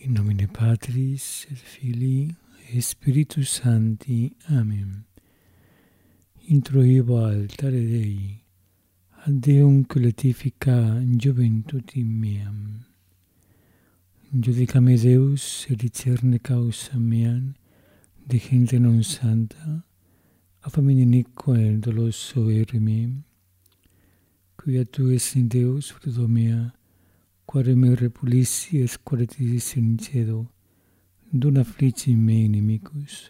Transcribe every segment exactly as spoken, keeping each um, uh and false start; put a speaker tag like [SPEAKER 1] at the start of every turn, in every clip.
[SPEAKER 1] In nomine Patris et Filii et Spiritus Sancti. Amen. Introibo altare Dei, ad Deum coletifica juventutim meam. Judicame Deus et discerne causa meam, de gente non santa, a famine iniqua et doloso ere meam, quia tu es in Deus, fruto mea, quare me repulissi et quare tisis in cedo, dun afflici me inimicus.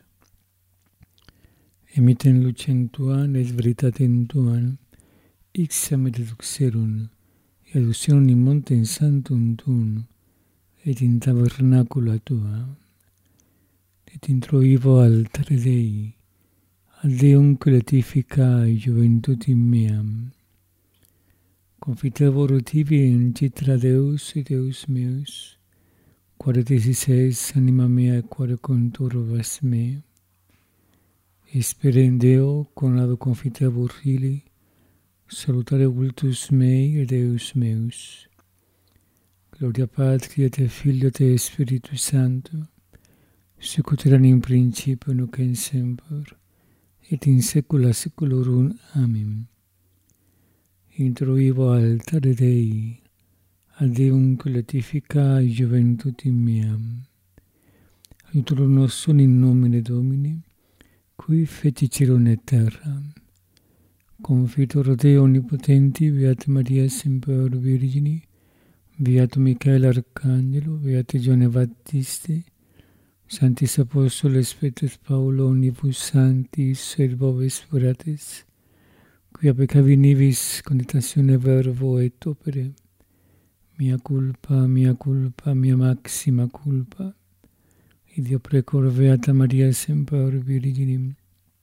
[SPEAKER 1] Emiten lucem tuam et veritatem tuam, ixam et deduxerum, et adductionem in montem sanctum tuum, et in tabernacula tua, et introibo altare Dei, ad Deum coletifica juventutim meam. Confitebor tibi in citra Deus et Deus meus, quare tisis es anima mea et quare conturbas me. Espere in Deo, conado confitebor ili, salutare vultus mei et Deus meus. Gloria Patri et Filio et Spiritus Sancto, sicut erat in principio nunc et semper, et in saecula saeculorum. Amen. Introibo altare Dei, ad Deum coletifica juventutim meam. Aiutorium nostrum in nomine Domini, qui feci cielo et terra. Confitor Deo omnipotenti, Beata Maria semper Virgini, Beato Michael Arcangelo, Beate Giovanni Battiste, Sanctis Apostoles Petrus Paulo, omnibus sanctis et vobis fratres, quia peccavi nivis conditatione verbo et opere, mia culpa, mia culpa, mia maxima culpa, Ideo precor Beata Maria semper Virginim,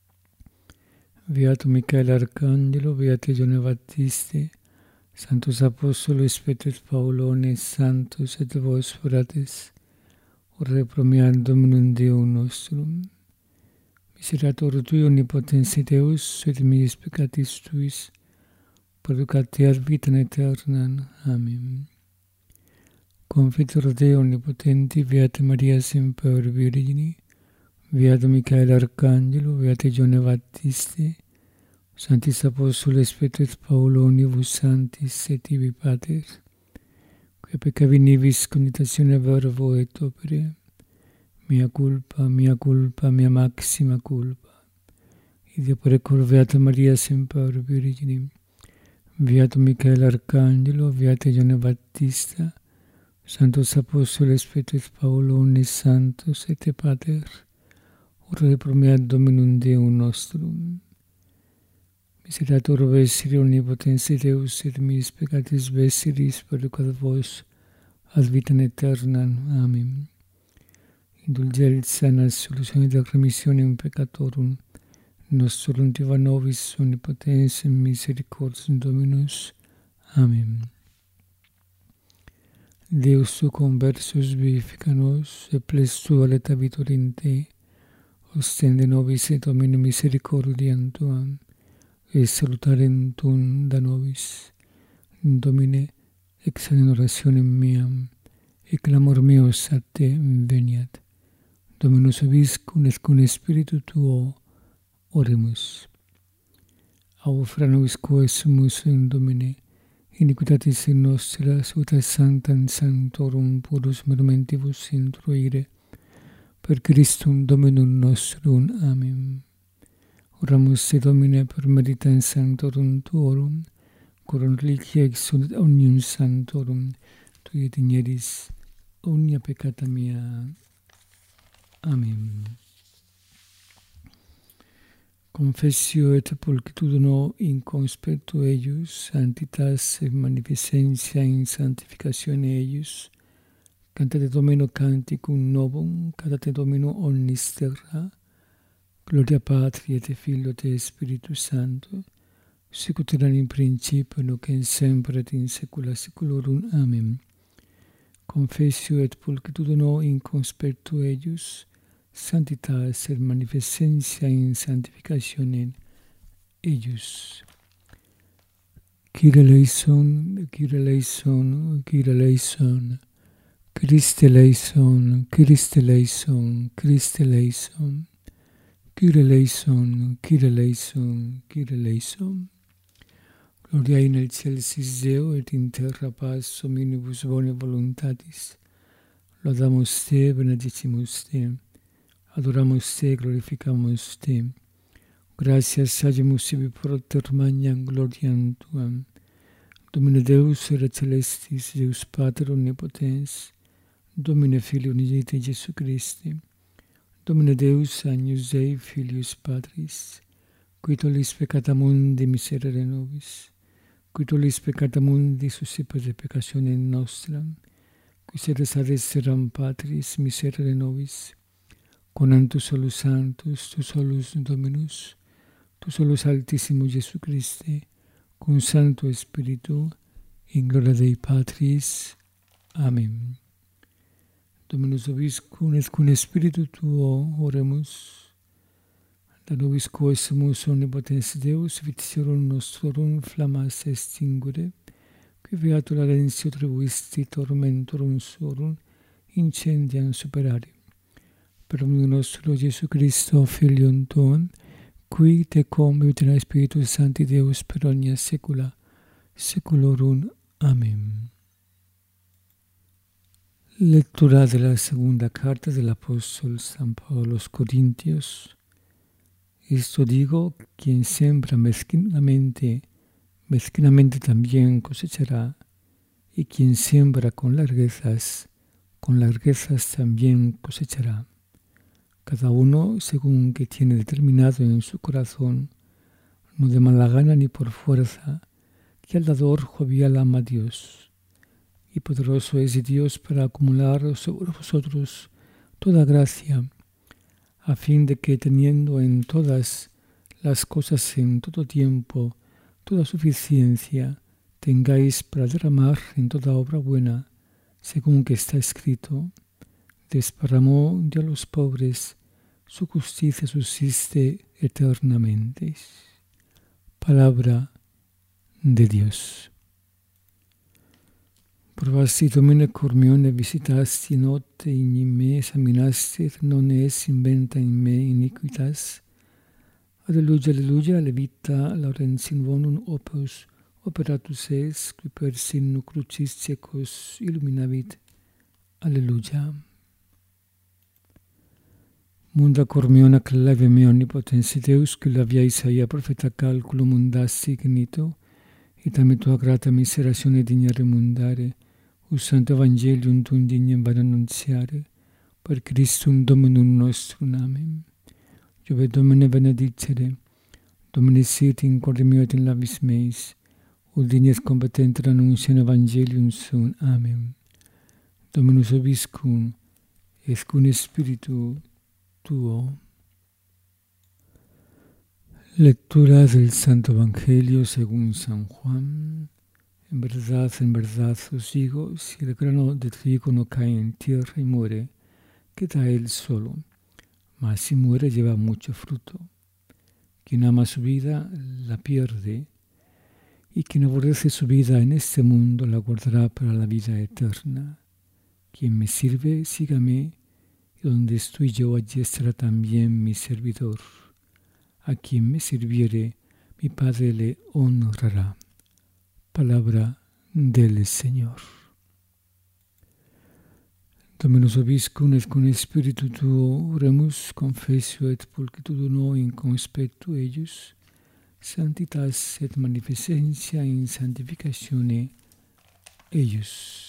[SPEAKER 1] Beato Michael Arcangelo, Beate Giovanni Battiste, Sanctus Apostolos Petrus Paulo, et Sanctus et vos fratres, ore pro mea Dominum Deum nostrum. Miserator Tui omnipotens Deus, et miis peccatis Tuis, perducate ad vitam aeternam. Amen. Confitor Deo omnipotenti, Beata Maria semper Virgini, Beato Michael Arcangelo, Beate Giovanni Battiste, Sanctis Apostoles Petrus Paulo, omnibus sanctis et tibi pater, quia peccavi nivis conditatione verbo et opere, mia culpa, mia culpa, mia maxima culpa. Ideo precor Beata Maria semper Virginim, Beato Michael Arcangelo, Beate Giovanni Battista, Sanctus Apostoles Petrus Paulo, omnes sanctos et te pater, ore pro mea Dominum Deum nostrum. Miserator vesiri omnipotens Deus, et miis peccatis vesiris, perducat vos ad vitam aeternam. Amen. Indulgerit sanas solutione de remissionem peccatorum, nostrum Diva nobis omnipotens et misericordias Dominus. Amen. Deus tu conversus vivifica nos, et ples tua leta vitor in te, ostende nobis et Domine misericordiam tuam, et salutarem tuum da nobis. Domine, examen orationem meam, et clamor meus a te veniat. Dominus vobiscum et cum spiritu tuo oremus. Aufra nobis quae sumus in Domine, iniquitatis in nostra, suta sanctam sanctorum purus momentibus intruire, per Christum Dominum nostrum. Amen. Oramus te Domine per meritam sanctorum tuorum, coram reliquia exudet omnium sanctorum, tui et igneris omnia peccata mea. Amen. Confessio et pulchitudo in conspectu eius, sanctitas et magnificentia in sanctificatione eius, cantate Domino canticum novum, cantate Domino omnis terra, Gloria Patri et Filio et Spiritus Sancto, sicut erat in principio nunc et semper et in saecula saeculorum. Amen. Confessio et pulchitudo in conspectu eius, sanctitas et magnificentia in sanctificatione eius. Kyrie eleison, Kyrie eleison, Kyrie eleison. Christe eleison, Christe eleison, Christe eleison, Kyrie eleison, Kyrie eleison, Kyrie eleison. Gloria in excelsis Deo et in terra paz hominibus bone voluntatis. Laudamus te, benedicimus te, adoramus te, glorificamus te. Gratias agimus sibi propter magnam gloriam tuam. Domine Deus era celestis, Deus Pater omnipotens, Domine Filii unigite Jesu Christi, Domine Deus agnus Dei Filius Patris, qui tollis peccata mundi miserere nobis, qui tollis peccata mundi suscipas de peccatione nostra, qui sedes ad esseram Patris miserere nobis, conantus solus sanctus, tu solus Dominus, tu solus Altissimus Jesu Christe, cum Sancto Spiritu, in gloria Dei Patris. Amen. Dominus vobiscum et cum Spiritu tuo oremus. Da nobis quoesumus omnipotens Deus, vitiorum nostrorum flammas extinguere, qui beato ladensio tribuisti tormentorum suorum incendiam superare. Per omnium nostro Jesu Christo, Filium tuum, qui te convivit in Spiritus Sancti Deus per omnia saecula saeculorum. Amén. Lectura de la segunda carta del apóstol San Pablo a los Corintios. Esto digo, quien siembra mezquinamente, mezquinamente también cosechará, y quien siembra con larguezas, con larguezas también cosechará. Cada uno según que tiene determinado en su corazón, no de mala gana ni por fuerza, que el dador jovial ama a Dios. Y poderoso es Dios para acumular sobre vosotros toda gracia, a fin de que teniendo en todas las cosas en todo tiempo, toda suficiencia, tengáis para derramar en toda obra buena, según que está escrito, desparramó Dios a los pobres, su justicia subsiste eternamente. Palabra de Dios. Provasti Domine curmione visitasti notte in me examinasti, non es inventa in me iniquitas. Alleluia, alleluia, levita laurens in bonum opus operatus es, qui per sinu crucis cecos illuminavit. Alleluia. Munda cormiona clave me omnipotensi Deus, qui la via Isaia profeta calculo mundassi ignito, et ame tua grata miseratione digna remundare, us santo evangelium tuum dignam vada annunziare, per Christum Dominum nostrum. Amen. Jove Domine benedicere, Domine sit in corde meo et in labis meis, ut dignes competenter annunciam evangelium suum. Amen. Dominus vobiscum, et cum Spiritu tuo. Lectura del Santo Evangelio según San Juan. En verdad, en verdad os digo, si el grano de trigo no cae en tierra y muere, queda él solo, mas si muere lleva mucho fruto. Quien ama su vida la pierde, y quien aborrece su vida en este mundo la guardará para la vida eterna. Quien me sirve, sígame, y donde estoy yo, allí estará también mi servidor. A quien me sirviere, mi Padre le honrará. Palabra del Señor. Dominus vobiscum et cum Spiritu tuo oremus, confessio et pulchitudo in conspectu eius, sanctitas et magnificentia in sanctificatione eius.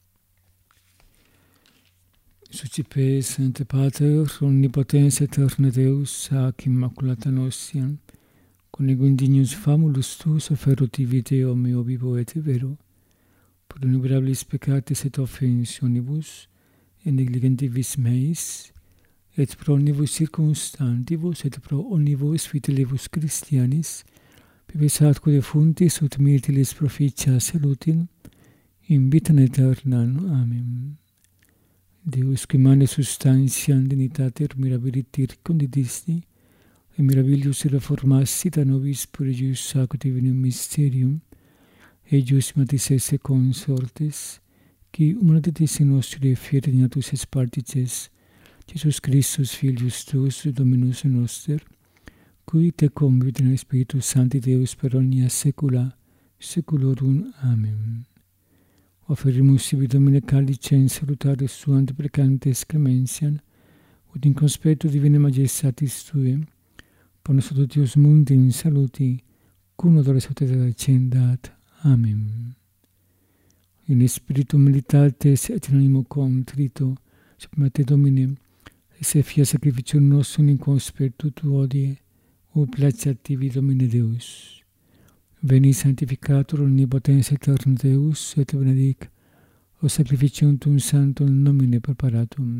[SPEAKER 1] Sucipe, Sancte Pater, omnipotens aeterne Deus, ac immaculata nostiam, conegum dignus famulus tuus offeroti viteo meo vivo et vero, pro innumerabilis peccatis et offensionibus, et negligentibus meis, et pro omnibus circumstantibus, et pro omnibus fidelibus Christianis, pibes atque defuntis ut mirtilis proficia salutin, in vitam aeternam. Amen. Deus, qui mane substantiam dignitater mirabilitir condidisti, et mirabilius reformassi da nobis purius sacro divinum mysterium, eius matis esse consortes, qui humanitas nostri fiat dignatus es partices, Jesus Christus filius tuus, Dominus noster, qui te convit in Spiritus Sancti Deus per omnia saecula saeculorum. Amen. Offerimus sibi Domine calicem salutare suant precantes cremensiam, ut in conspectu divine majestatis Tue, bonus totius mundi in saluti, cum odore salutate accendat. Amen. In spiritu militates et in animo contrito, submit te Domine, et se fia sacrificium nostrum in conspectu Tu odie, o placeat Tibi Domine Deus. Veni sanctificator omnipotens aeternum Deus, et benedic o sacrificium Tuum sanctum nomine preparatum.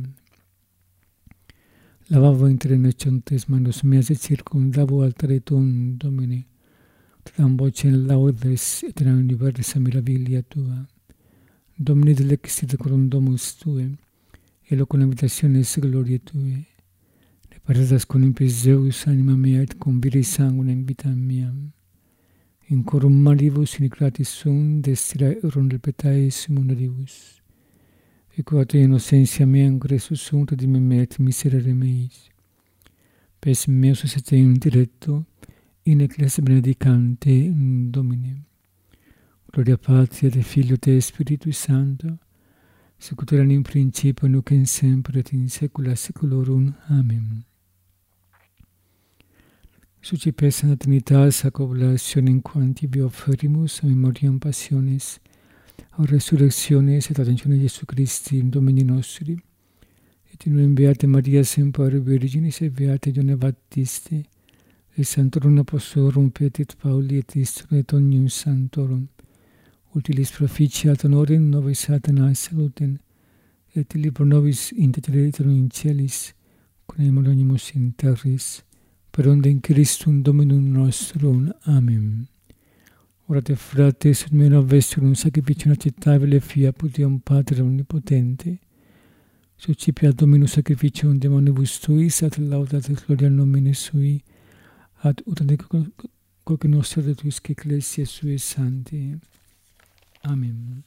[SPEAKER 1] Lavavo inter innocentes manos meas et circumdavo altare Tuum, Domine, tam vocem laudes et in universa mirabilia Tua. Domine delexit corum domus Tue, elo con habitationes gloriae Tue. Ne paradas con impes Deus anima mea et con viri sanguinem vitam meam. In corum malibus iniquitatis sum destira erum del petaes mundaribus. Equate innocentia mea ingressus sunt ad me et miserere meis. Pes meus et in diretto, in ecclesia benedicante Domine. Gloria Patria et Filio et Spiritus Sancto, sicut erat in principio, nunc et semper et in saecula saeculorum. Amen. Sucipes in Trinitas ac oblationem quantibi offerimus a memoriam passiones, a resurrectiones et ascensiones Iesu Christi in Domini nostri, et in nuem Beate Maria Semper Virginis et Beate Ioanne Baptiste, et Sanctorum Apostolorum Petit Pauli et Istrum et omnium Sanctorum, utilis proficiat honorem nobis Satanas salutem, et libro nobis interterritum in celis, connemonimus in terris, per onde in Christum Dominum nostrum. Amen. Orate frates, ut mena vesturum sacrificium acceptabile fiat Deum Pater omnipotente, suscipiat Dominus sacrificium demonibus tuis, ad laudat et gloria nomine sui, ad utate quoque nostra de tuisque ecclesia sui sancti. Amen.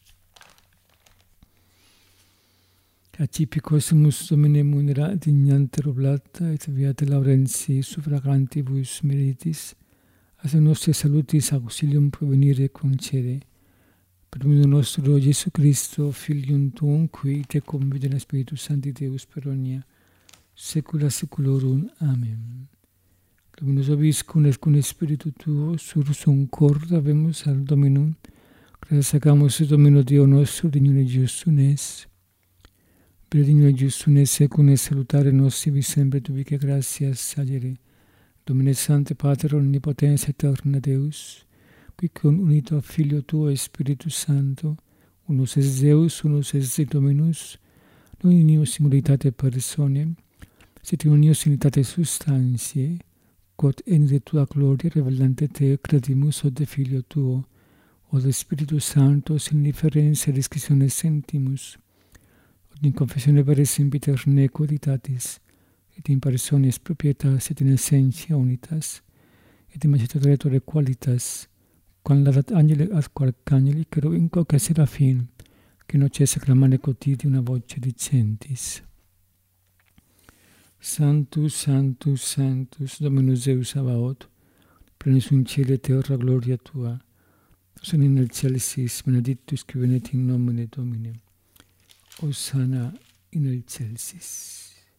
[SPEAKER 1] Accipicos mus Domine munera dignanter oblata, et viate Laurentii suffragantibus meritis, as nostre salutis auxilium provenire concede. Per Domino nostro Gesù Cristo, Filium Tuum, qui te convide in Spiritus Sancti Deus per omnia saecula saeculorum. Amen. Dominus vobiscum et cum Spiritu Tuo, sursum cor habemus al Dominum, gratias agamus Domino Dio nostro, dignum et justum es. Benedignum et justum es secum et salutare nos sibi sempre tubique gratias sagere. Domine Sancte Pater omnipotens aeterna Deus, qui con unito Filio Tuo e Spiritus Sancto, unus es Deus, unus es Dominus, non in unius similitate personae, sed in unius unitate substantiae, quod en de Tua gloria revelante Te credimus od de Filio Tuo, od de Spiritus Sancto, in differentia discretionis sentimus, od in confessione vere sempiter nequo editatis, et in personis propietas et in essentia unitas, et in majestatea qualitas, quam ladat angeli ad arcangeli, caro in quoque serafim, que no cessa clamare quotidie una voce dicentis. Sanctus, Sanctus, Sanctus, Dominus Deus Sabaoth, plenus in cielo et terra gloria Tua, Hosanna in excelsis, benedictus qui venet in nomine Domini. Hosanna in excelsis.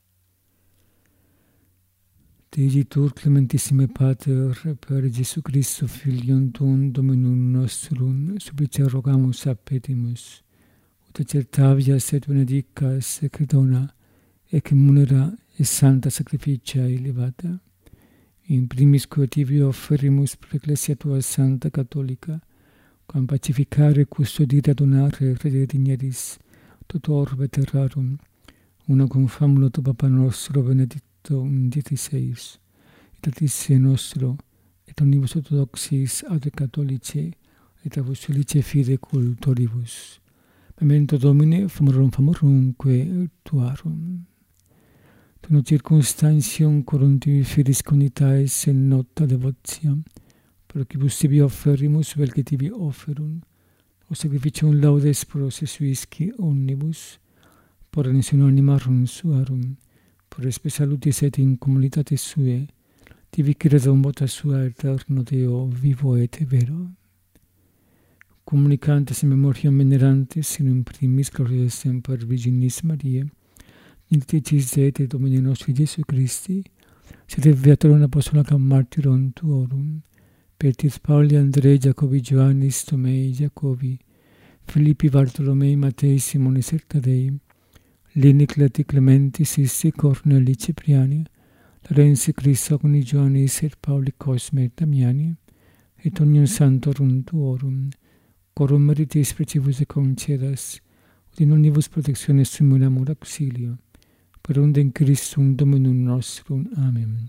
[SPEAKER 1] Deigitur clementissime Pater, per Jesu Christo Filium Tuum, Dominum nostrum, supplice rogamus a petimus, ut accertavias et benedicas et dona, et munera et sancta sacrificia elevata. In primis quotivi offerimus per Ecclesia Tua Santa Catholica, quam pacificare, custodire, adonare, rededineris, tot orbe terrarum, una cum famulo tu Papa nostro Benedicto diciseis, et altice nostro, et omnibus orthodoxis ad catholice, et apostolice fide cultoribus. Memento Domine, famorum famorumque Tuarum. Tuno circumstantium corum tibi fides conitaes in nota devotiam, procibus tibi offerimus vel que tibi offerum, o sacrificium laudes pros suisci omnibus, por redentionem animarum suarum, por espe salutis et in communitatis suae, tibi credum vota sua eterno Deo vivo et vero. Communicantes in memoriam venerantes, in primis gloria semper Virginis Mariae, Dicticis et Domini nostri Iesu Christi, sed beatorum apostolacam martyrum tuorum, Petrus Pauli, Andrei, Jacobi, Ioannis, Tomei, Jacobi, Filippi, Bartolomei, Matei, Simonis et Tadei, Lini, Cleti, Clementi, Sissi, Corneli, Cipriani, Larensi, Crisogoni, Ioannis et Pauli, Cosme et Damiani, et omnium santorum tuorum, corum meritis precibus et concedas, ut in omnibus protectiones simul auxilio, per unde in Christum Dominum nostrum. Amen.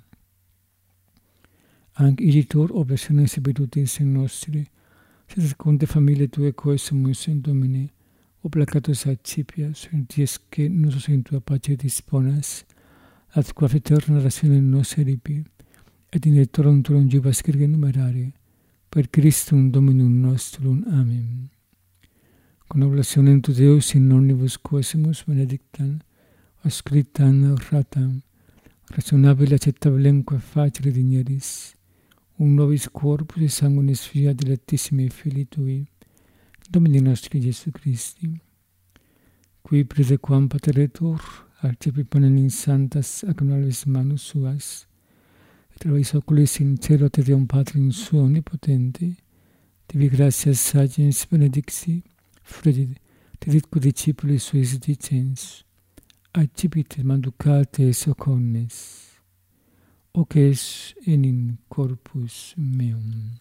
[SPEAKER 1] Anc igitur oblationes ebitutis in nostri, sed secunde familiae Tue coesumus in Domine, obligatus accipias, in dies que nos in Tua pace disponas, ad qua eterna ratione nos eripi, et in ettorum Tuum jubas scrige numerare, per Christum Dominum nostrum. Amen. Con oblationem tu Deus in omnibus coesumus benedictam, ascriptam ratam, razonabile accettabilem qua facile digneris, un nobis corpus et sanguinis fiat dilectissimi Filii Tui, Domini nostri Iesu Christi, qui praesequam pateretur, accepi panem in santas accumularis manus suas, et travis oculis in cielo te Deum Patrim suo omnipotente, tibi gratias sagens benedicti, fredit, teditque discipuli suis dicens, accipite manducate soconnes, hoc es in corpus meum.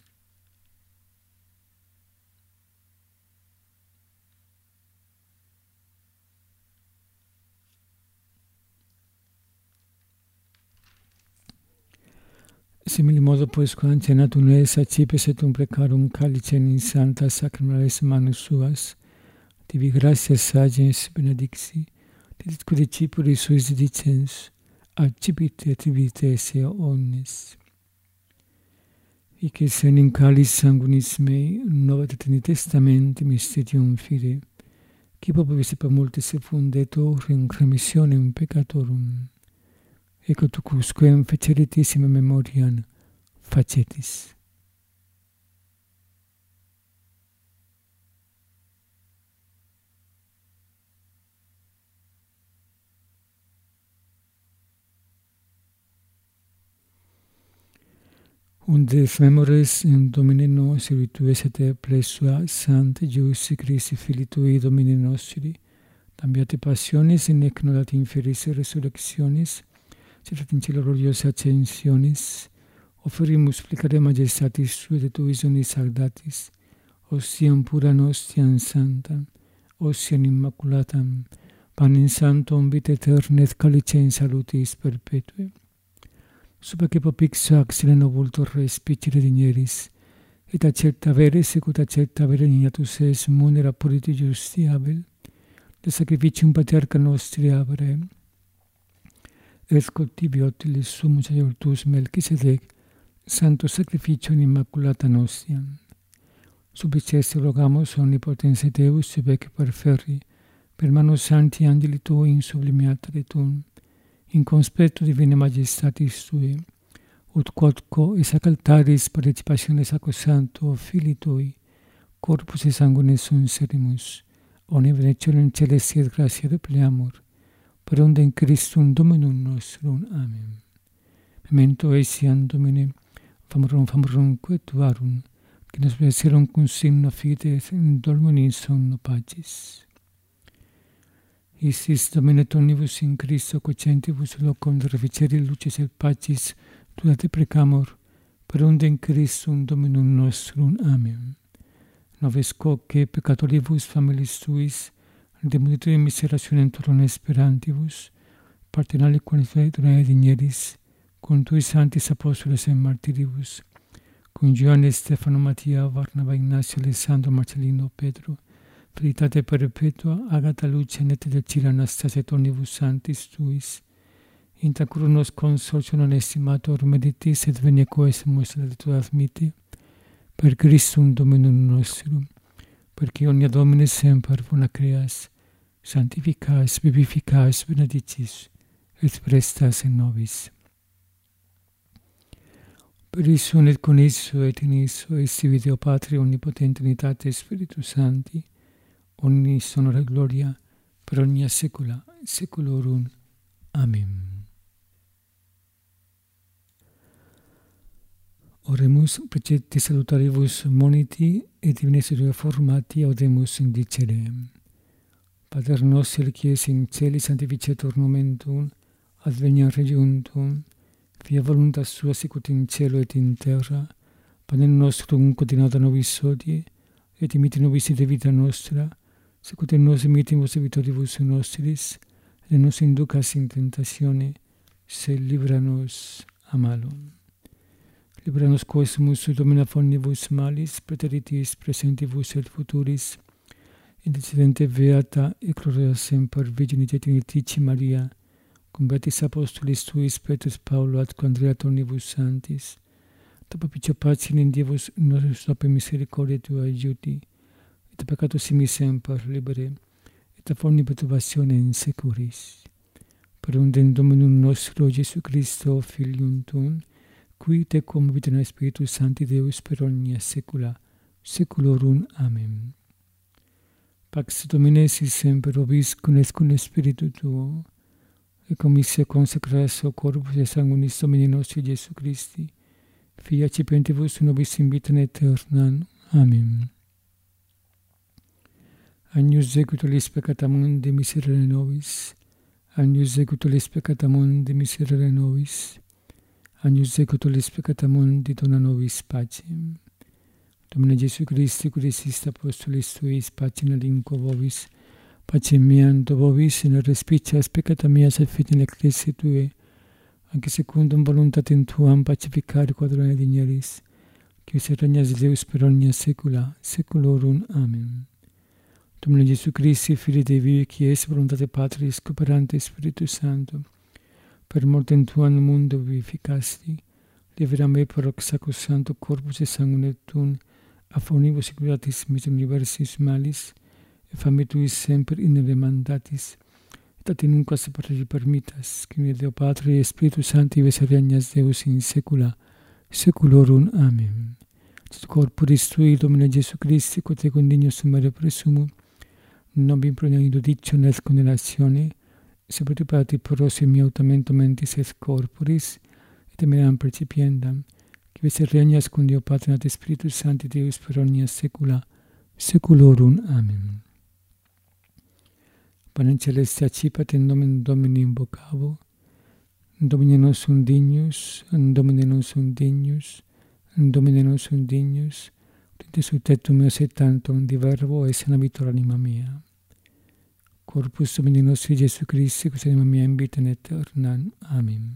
[SPEAKER 1] Simili modo pois quam cenatum es accipes et um precarum calicem in sanctas sacramentales manus suas, tibi gratias sagens benedicti, teditque discipuli suis dicens, accipite et vitae esse omnes. Hic es in calis sanguinis mei, nova et testamentum mysterium fide, qui populus per multis effundetur in remissionem peccatorum, ecco tu quusquem feceritissima memoriam facetis. Unde memores in Domine nostri, tu esete presua Sancte Iesus Christi, Filii Tui, Domini nostri, tambiate passionis in nec nodat inferis resurrectionis, sed in cielo gloriosa ascensionis, offerimus plicare majestatis Sui et Tuis unis saldatis, ostiam pura nostiam sanctam, ostiam immaculatam, panem sanctum vitae aeterna et calicem salutis perpetue. Super que popixo axile novultor respicere digneris, et accepta vere secut accepta vere ignatus es munera politi justiabel, de sacrificium patriarca nostri Abraham, et tibi otilis sumus aiutus Melchisedec, santo sacrificium immaculata nostiam. Subiceste rogamos omnipotens Deus, subec perferri, per mano sancti angeli Tui in sublimiatare Tum, in conspectu divine majestatis Tui, ut quodco es ac altaris participationes sacro santo Filii Tui, corpus et sanguinis sunt serimus, omne benedictionem celesti et gratia repleamur, per unde in Christum Dominum nostrum. Amen. Memento etiam Domine, famorum famorum quae Tuarum, qui nos benedecerum cum signo fides in dormum in somno pacis. Isis Domine omnibus in Christo quocentibus locum reficere lucis et pacis, Tui te precamur, per unde in Christum Dominum nostrum. Amen. Noves quoque peccatoribus familis Tuis, redemuditui miserationem Tuorum esperantibus, partenali quantitate digneris, cum Tui sanctis apostoles et martiribus, cum Ioannes, Stefano, Mattia, Barnaba, Ignacio, Alessandro, Marcellino, Pedro, Felitate perpetua, Agata, Lucia, et Decila, Anastasia, et omnibus sanctis Tuis, intra cur nos consortio non estimator meditis et venia coesumus ad Tua admite, per Christum Dominum nostrum, perché ogni Domine semper bona creas, sanctificas, vivificas, benedicis, et prestas in nobis. Per isso, et con isso, et in isso, esti Deo Patria, Omnipotente, Unitate, Spiritus Sancti, omnis honor et gloria, per omnia saecula, saeculorum. Amen. Oremus, precete salutaribus moniti, et divines formati audemus indicere. Pater noster, qui es in celi, sanctificetur nomen tuum, adveniat regnum tuum, fiat voluntas sua sicut in cielo et in terra. Panem nostrum quotidianum nobis hodie, et dimitte nobis de vita nostra, sicut et nos dimittimus debitoribus nostris, et ne nos inducas in tentatione, sed libera nos a malo. Libera nos quoesmus Domine omnibus malis, praeteritis presentibus et futuris, intercedente beata et gloria semper Virgine Trinitatis Maria, cum beatis apostolis tuis Petrus Paulo ad Andrea omnibus sanctis, ta propicio pace in Dievus nostris ope misericordia tua aiuti, et peccato simi semper libere, et a forni perturbatione in securis. Per undem Dominum nostro Gesù Christo, Filium tuum, qui te cum vita Spiritus Sancti Deus per omnia saecula, saeculorum. Amen. Pax Domini sit semper vobiscum et cum spiritu tuo, et commisse consecratio corpus et sanguinis Domini nostri Gesù Christi, Fia acipentibus nobis in vitam aeternam. Amen. Agnus Dei, qui tollis peccata mundi, miserere nobis. Agnus Dei, qui tollis peccata mundi, miserere nobis. Agnus Dei, qui tollis peccata mundi, dona nobis pacem. Domine Gesù Christi, qui resist apostolis tuis, pacem alinquo vobis, pacem meam do vobis, in respicias peccata meas et fide in ecclesiae Tue, anche secundum voluntatem Tuam pacificare quadrone digneris, quis regnas Deus per omnia saecula, saeculorum. Amen. Domine Gesù Christi, Filii Dei vivi, qui es voluntate Patris, cooperante Spiritus Sancto, per mortem Tuam mundo vivificasti, libera me per hoc sacrosancto corpus et sanguine Tuum, a faunibus securitatis miserum universis malis, et fame Tuis semper inere mandatis, et a te nunca separare permittas, qui Deo Patri et Spiritus Sancti ves regnas Deus in saecula, saeculorum. Amen. Et corporis Tui, Domine Gesù Christi, quod te condigno sumere presumum, non vi pronido dictione et condenatione, se prepati porose mi autamento mentis et corporis, et emeram percipiendam, qui ves regnas cum Deo Patri et Spiritus Sancti Deus per omnia saecula, saeculorum. Amen. Panem celeste accipat in nomen Domini invocavo, Domine nostrum dignus, Domine nostrum dignus, Domine nostrum dignus, ut su tectum meus et tantum di verbo es navitur anima mea. Corpus Domini nostri Gesù Christi, quis anima mea in vitam aeternam. Amen.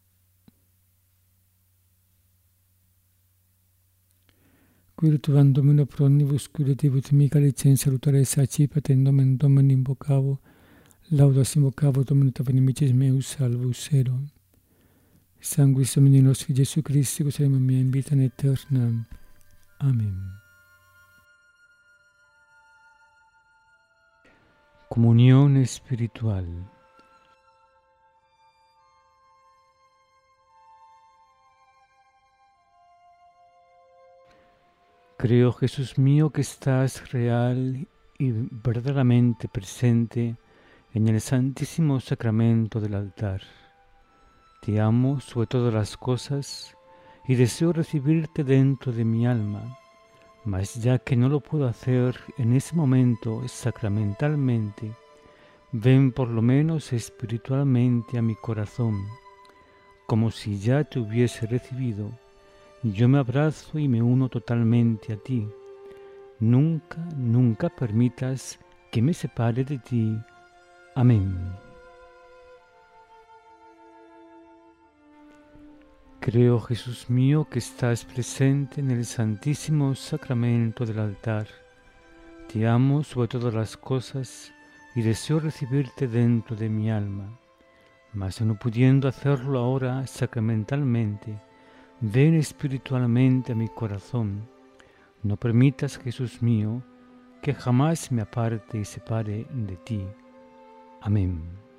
[SPEAKER 1] Qui tuam Domino pro omnibus curativus mica licenza salutare sacipat in nomen Domini invocavo, laudas invocavo Domino ta inimicis meus salvus ero. Sanguis Domini nostri Gesù Christi, quis anima mea in vitam aeternam. Amen. Comunión espiritual. Creo, Jesús mío, que estás real y verdaderamente presente en el santísimo sacramento del altar. Te amo sobre todas las cosas y deseo recibirte dentro de mi alma, mas ya que no lo puedo hacer en ese momento sacramentalmente, ven por lo menos espiritualmente a mi corazón, como si ya te hubiese recibido. Yo me abrazo y me uno totalmente a ti. Nunca, nunca permitas que me separe de ti. Amén. Creo, Jesús mío, que estás presente en el santísimo sacramento del altar. Te amo sobre todas las cosas y deseo recibirte dentro de mi alma. Mas no pudiendo hacerlo ahora sacramentalmente, ven espiritualmente a mi corazón. No permitas, Jesús mío, que jamás me aparte y separe de ti. Amén.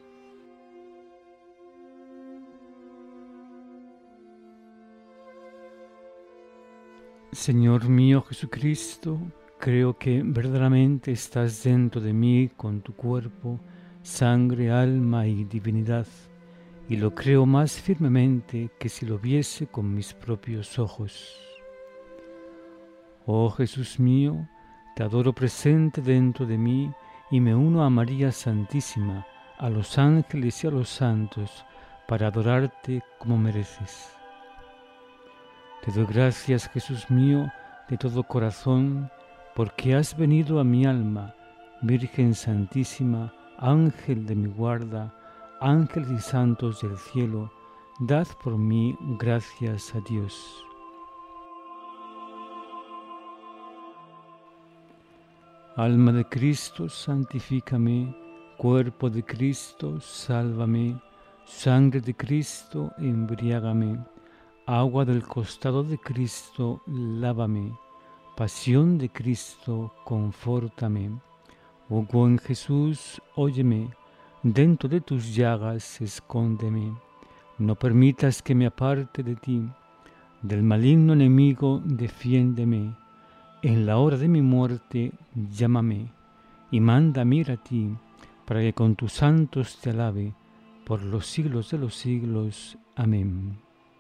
[SPEAKER 1] Señor mío Jesucristo, creo que verdaderamente estás dentro de mí con tu cuerpo, sangre, alma y divinidad, y lo creo más firmemente que si lo viese con mis propios ojos. Oh Jesús mío, te adoro presente dentro de mí y me uno a María Santísima, a los ángeles y a los santos, para adorarte como mereces. Te doy gracias, Jesús mío, de todo corazón, porque has venido a mi alma, Virgen Santísima, Ángel de mi guarda, ángeles y santos del cielo, dad por mí gracias a Dios. Alma de Cristo, santifícame, cuerpo de Cristo, sálvame, sangre de Cristo, embriágame, agua del costado de Cristo, lávame, pasión de Cristo, confórtame. Oh buen Jesús, óyeme, dentro de tus llagas escóndeme, no permitas que me aparte de ti, del maligno enemigo defiéndeme, en la hora de mi muerte llámame, y mándame ir a ti, para que con tus santos te alabe, por los siglos de los siglos. Amén.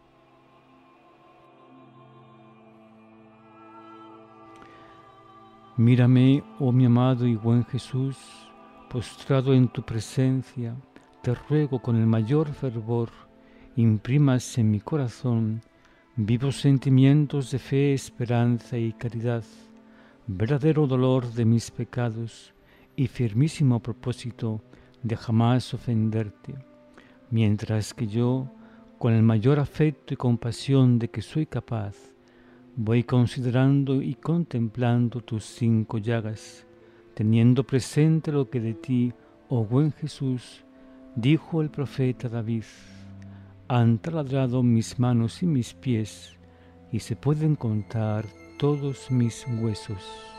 [SPEAKER 1] Mírame, oh mi amado y buen Jesús, postrado en tu presencia, te ruego con el mayor fervor, imprimas en mi corazón vivos sentimientos de fe, esperanza y caridad, verdadero dolor de mis pecados y firmísimo propósito de jamás ofenderte, mientras que yo, con el mayor afecto y compasión de que soy capaz, voy considerando y contemplando tus cinco llagas, teniendo presente lo que de ti, oh buen Jesús, dijo el profeta David: han taladrado mis manos y mis pies, y se pueden contar todos mis huesos.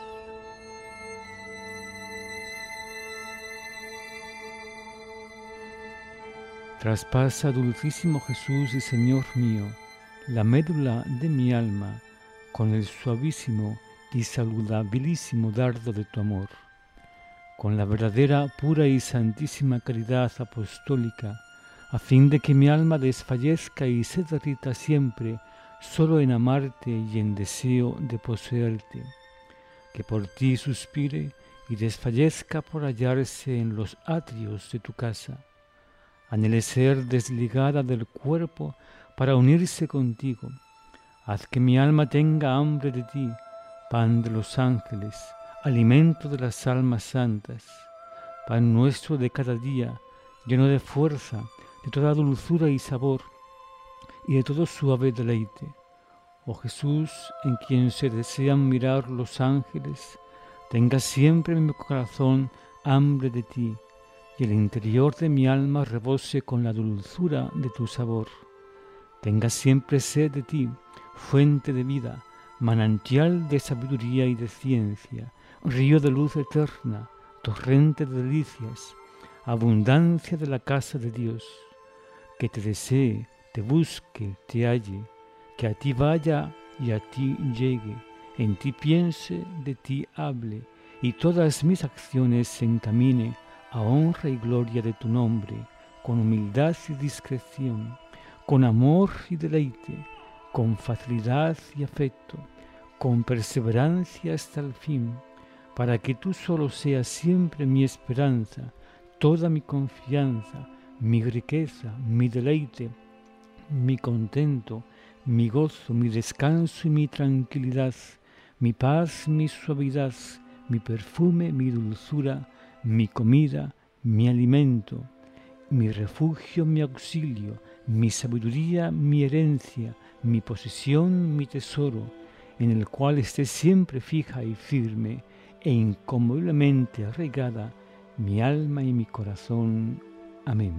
[SPEAKER 1] Traspasa, dulcísimo Jesús y Señor mío, la médula de mi alma, con el suavísimo y saludabilísimo dardo de tu amor, con la verdadera, pura y santísima caridad apostólica, a fin de que mi alma desfallezca y se derrita siempre solo en amarte y en deseo de poseerte, que por ti suspire y desfallezca por hallarse en los atrios de tu casa, anhele ser desligada del cuerpo para unirse contigo. Haz que mi alma tenga hambre de ti, pan de los ángeles, alimento de las almas santas, pan nuestro de cada día, lleno de fuerza, de toda dulzura y sabor, y de todo suave deleite. Oh Jesús, en quien se desean mirar los ángeles, tenga siempre en mi corazón hambre de ti, y el interior de mi alma rebose con la dulzura de tu sabor. Tenga siempre sed de ti, fuente de vida, manantial de sabiduría y de ciencia, río de luz eterna, torrente de delicias, abundancia de la casa de Dios. Que te desee, te busque, te halle, que a ti vaya y a ti llegue, en ti piense, de ti hable, y todas mis acciones se encamine a honra y gloria de tu nombre, con humildad y discreción, con amor y deleite, con facilidad y afecto, con perseverancia hasta el fin, para que tú solo seas siempre mi esperanza, toda mi confianza, mi riqueza, mi deleite, mi contento, mi gozo, mi descanso y mi tranquilidad, mi paz, mi suavidad, mi perfume, mi dulzura, mi comida, mi alimento, mi refugio, mi auxilio, mi sabiduría, mi herencia, mi posesión, mi tesoro, en el cual esté siempre fija y firme e inconmoviblemente arraigada mi alma y mi corazón. Amén.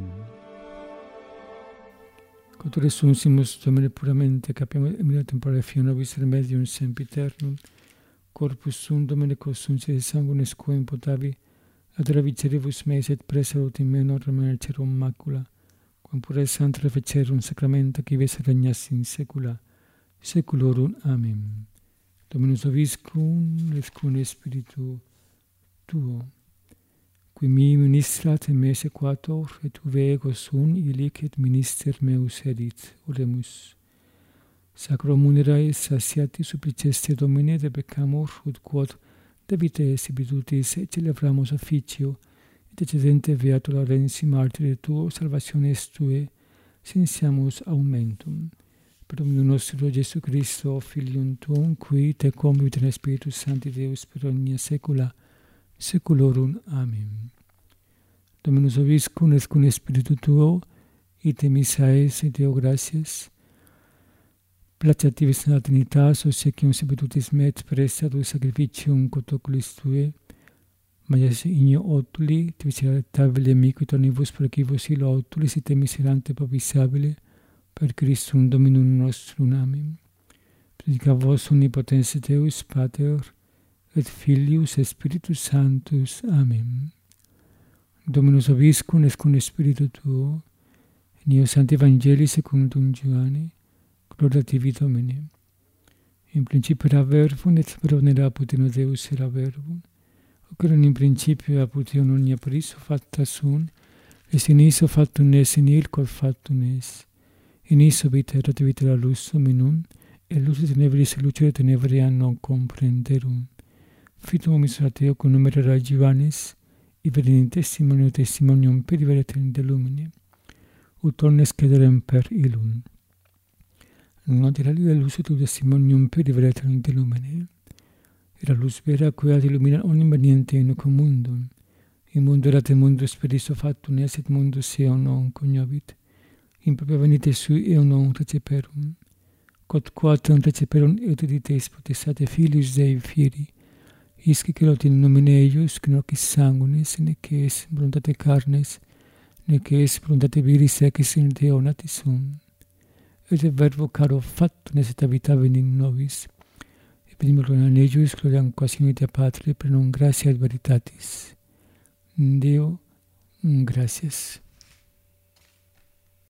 [SPEAKER 1] Quod resuncimus Domine puramente capiamo emina tempore fio nobis remedium sempiternum, corpus sum Dominico sum sed sanguinis quo imputavi ad viceribus meis et presalut in menor remercerum macula, quam pure santra fecerum sacramenta cives regnas in saecula saeculorum. Amen. Dominus vobiscum, et cum spiritu tuo, qui mi ministrat in me sequator, et uve ego sum illic et minister meus erit. Oremus. Sacro munerae satiati suppliceste Domine de peccamur, ut quod de vitae sibitutis et celebramus officio, et excedente beato Laurensi martire tuo, salvationes tue, sensiamus aumentum. Per omnium nostro Gesù Christo, Filium tuum, qui te convivit in Spiritus Sancti Deus per omnia saecula saeculorum. Amen. Dominus vobiscum et cum spiritu tuo, ite missaes et Deo gratias, placativis in Trinitas, obsequium subitutis me et presta tu sacrificium cotoculis tue, maias igno otuli, tivicetabile miquitonibus procibus ilo otulis, ite miserante propisabile, per Christum Dominum nostrum. Amen. Predica vos omnipotens Deus, Pater, et Filius, et Spiritus Sanctus. Amen. Dominus vobiscum et cum spiritu tuo, in eo Sancti Evangelii secundum Ioanne, gloria tibi Domine. In principio era verbum, et verbum era apud in Deus era verbum. Hoc erat in principio apud eo omnia priso facta sunt, et in iso factum es, in il quod factum es. In iso vita erat, vita la lux hominum, et lux tenebris luce tenebrae non comprenderum. Fitum hominis Deo cum numerera Ioannis, iber in testimonio testimonium per veretem de lumine, ut omnes crederem per illum. Non era lux lux tu testimonium per veretem de lumine. Era lux vera quia illumina omnium veniente in locum mundum. In mundo erat mundus per iso factum es, et mundus eo non cognovit. In propria venite sui eo non receperum. Quod quatum receperum eutidites potestate Filius Dei fieri, isque celot in nomine eius, que nocis sanguinis, nec es voluntate carnes, nec es voluntate viris ex in Deo natis sum. Et verbo caro factum est, et habitavi in nobis. Et pedimus gloria in eius, gloriam quasi unite Patri, per non gratia et veritatis. Deo, gratias.